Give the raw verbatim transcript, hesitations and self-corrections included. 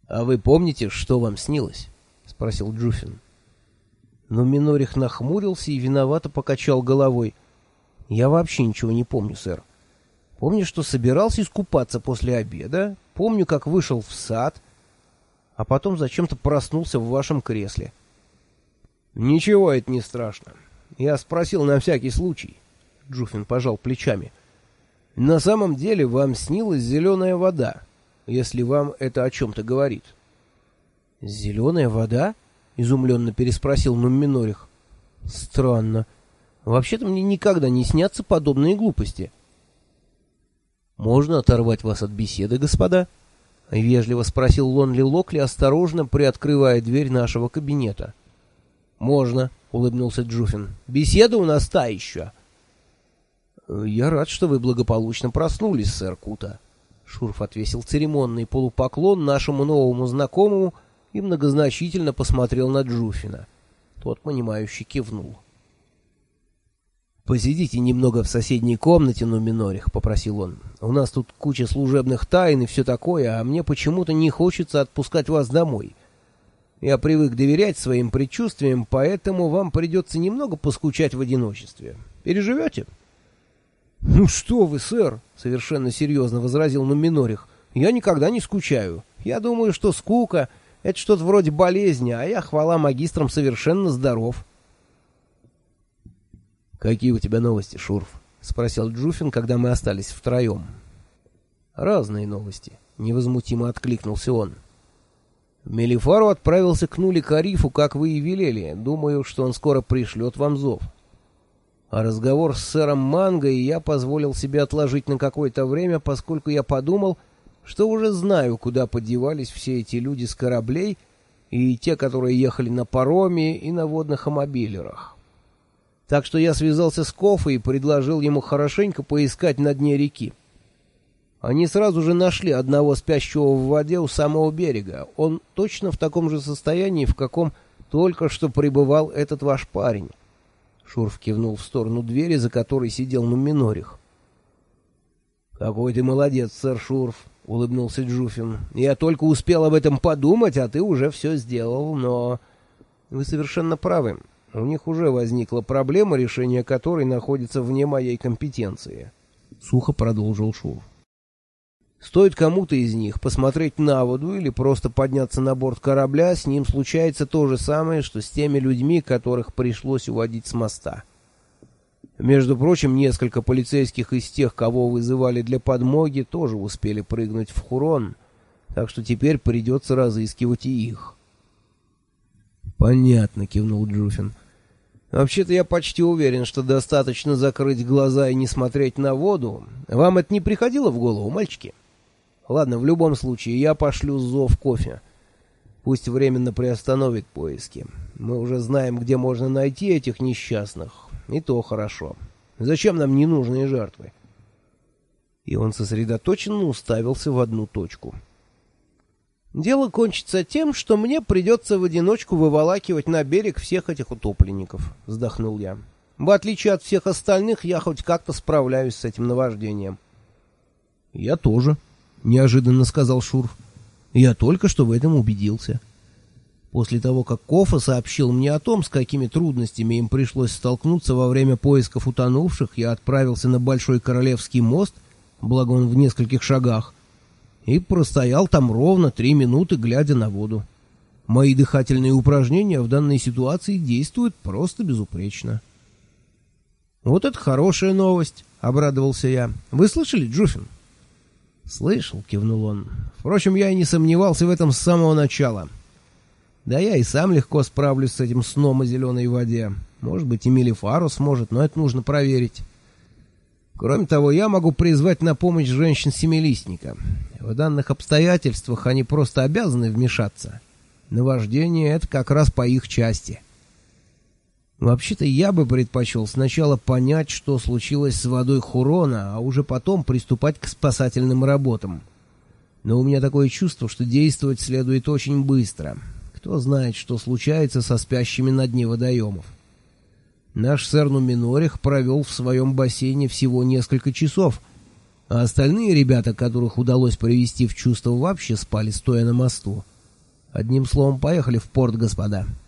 «А вы помните, что вам снилось?» — спросил Джуфин. Но Минорих нахмурился и виновато покачал головой. «Я вообще ничего не помню, сэр. Помню, что собирался искупаться после обеда, помню, как вышел в сад, а потом зачем-то проснулся в вашем кресле». «Ничего, это не страшно. Я спросил на всякий случай». Джуфин пожал плечами. «На самом деле вам снилась зеленая вода, если вам это о чем-то говорит». «Зеленая вода?» — изумленно переспросил Нумминорих. «Странно. Вообще-то мне никогда не снятся подобные глупости». «Можно оторвать вас от беседы, господа?» — вежливо спросил Лонли Локли, осторожно приоткрывая дверь нашего кабинета. «Можно», — улыбнулся Джуфин. «Беседа у нас та еще». «Я рад, что вы благополучно проснулись, сэр Кута». Шурф отвесил церемонный полупоклон нашему новому знакомому и многозначительно посмотрел на Джуфина. Тот, понимающе кивнул. «Посидите немного в соседней комнате, Нумминорих», — попросил он. «У нас тут куча служебных тайн и все такое, а мне почему-то не хочется отпускать вас домой. Я привык доверять своим предчувствиям, поэтому вам придется немного поскучать в одиночестве. Переживете?» «Ну что вы, сэр!» — совершенно серьезно возразил Нумминорих. «Я никогда не скучаю. Я думаю, что скука — это что-то вроде болезни, а я, хвала магистрам, совершенно здоров». «Какие у тебя новости, Шурф?» — спросил Джуфин, когда мы остались втроем. «Разные новости», — невозмутимо откликнулся он. «Мелифару отправился к Нули-Карифу, как вы и велели. Думаю, что он скоро пришлет вам зов. А разговор с сэром Манго я позволил себе отложить на какое-то время, поскольку я подумал, что уже знаю, куда подевались все эти люди с кораблей, и те, которые ехали на пароме и на водных амобилерах. Так что я связался с Кофой и предложил ему хорошенько поискать на дне реки. Они сразу же нашли одного спящего в воде у самого берега. Он точно в таком же состоянии, в каком только что пребывал этот ваш парень». Шурф кивнул в сторону двери, за которой сидел Нумминорих. «Какой ты молодец, сэр Шурф», — улыбнулся Джуфин. «Я только успел об этом подумать, а ты уже все сделал, но...» «Вы совершенно правы. У них уже возникла проблема, решение которой находится вне моей компетенции», — сухо продолжил Шурф. «Стоит кому-то из них посмотреть на воду или просто подняться на борт корабля, с ним случается то же самое, что с теми людьми, которых пришлось уводить с моста. Между прочим, несколько полицейских из тех, кого вызывали для подмоги, тоже успели прыгнуть в Хурон, так что теперь придется разыскивать и их». «Понятно», — кивнул Джуфин. «Вообще-то я почти уверен, что достаточно закрыть глаза и не смотреть на воду. Вам это не приходило в голову, мальчики? Ладно, в любом случае, я пошлю зов Кофе. Пусть временно приостановит поиски. Мы уже знаем, где можно найти этих несчастных. И то хорошо. Зачем нам ненужные жертвы?» И он сосредоточенно уставился в одну точку. «Дело кончится тем, что мне придется в одиночку выволакивать на берег всех этих утопленников», — вздохнул я. «В отличие от всех остальных, я хоть как-то справляюсь с этим наваждением». «Я тоже», — неожиданно сказал Шурф. «Я только что в этом убедился. После того, как Кофа сообщил мне о том, с какими трудностями им пришлось столкнуться во время поисков утонувших, я отправился на Большой Королевский мост, благо он в нескольких шагах, и простоял там ровно три минуты, глядя на воду. Мои дыхательные упражнения в данной ситуации действуют просто безупречно». «Вот это хорошая новость», — обрадовался я. «Вы слышали, Джуфин?» «Слышал», — кивнул он. «Впрочем, я и не сомневался в этом с самого начала. Да я и сам легко справлюсь с этим сном о зеленой воде. Может быть, и Мелифару сможет, но это нужно проверить. Кроме того, я могу призвать на помощь женщин-семилистника. В данных обстоятельствах они просто обязаны вмешаться. Наваждение — это как раз по их части. Вообще-то я бы предпочел сначала понять, что случилось с водой Хурона, а уже потом приступать к спасательным работам. Но у меня такое чувство, что действовать следует очень быстро. Кто знает, что случается со спящими на дне водоемов. Наш сэр Нумминорих провел в своем бассейне всего несколько часов, а остальные ребята, которых удалось привести в чувство, вообще спали стоя на мосту. Одним словом, поехали в порт, господа.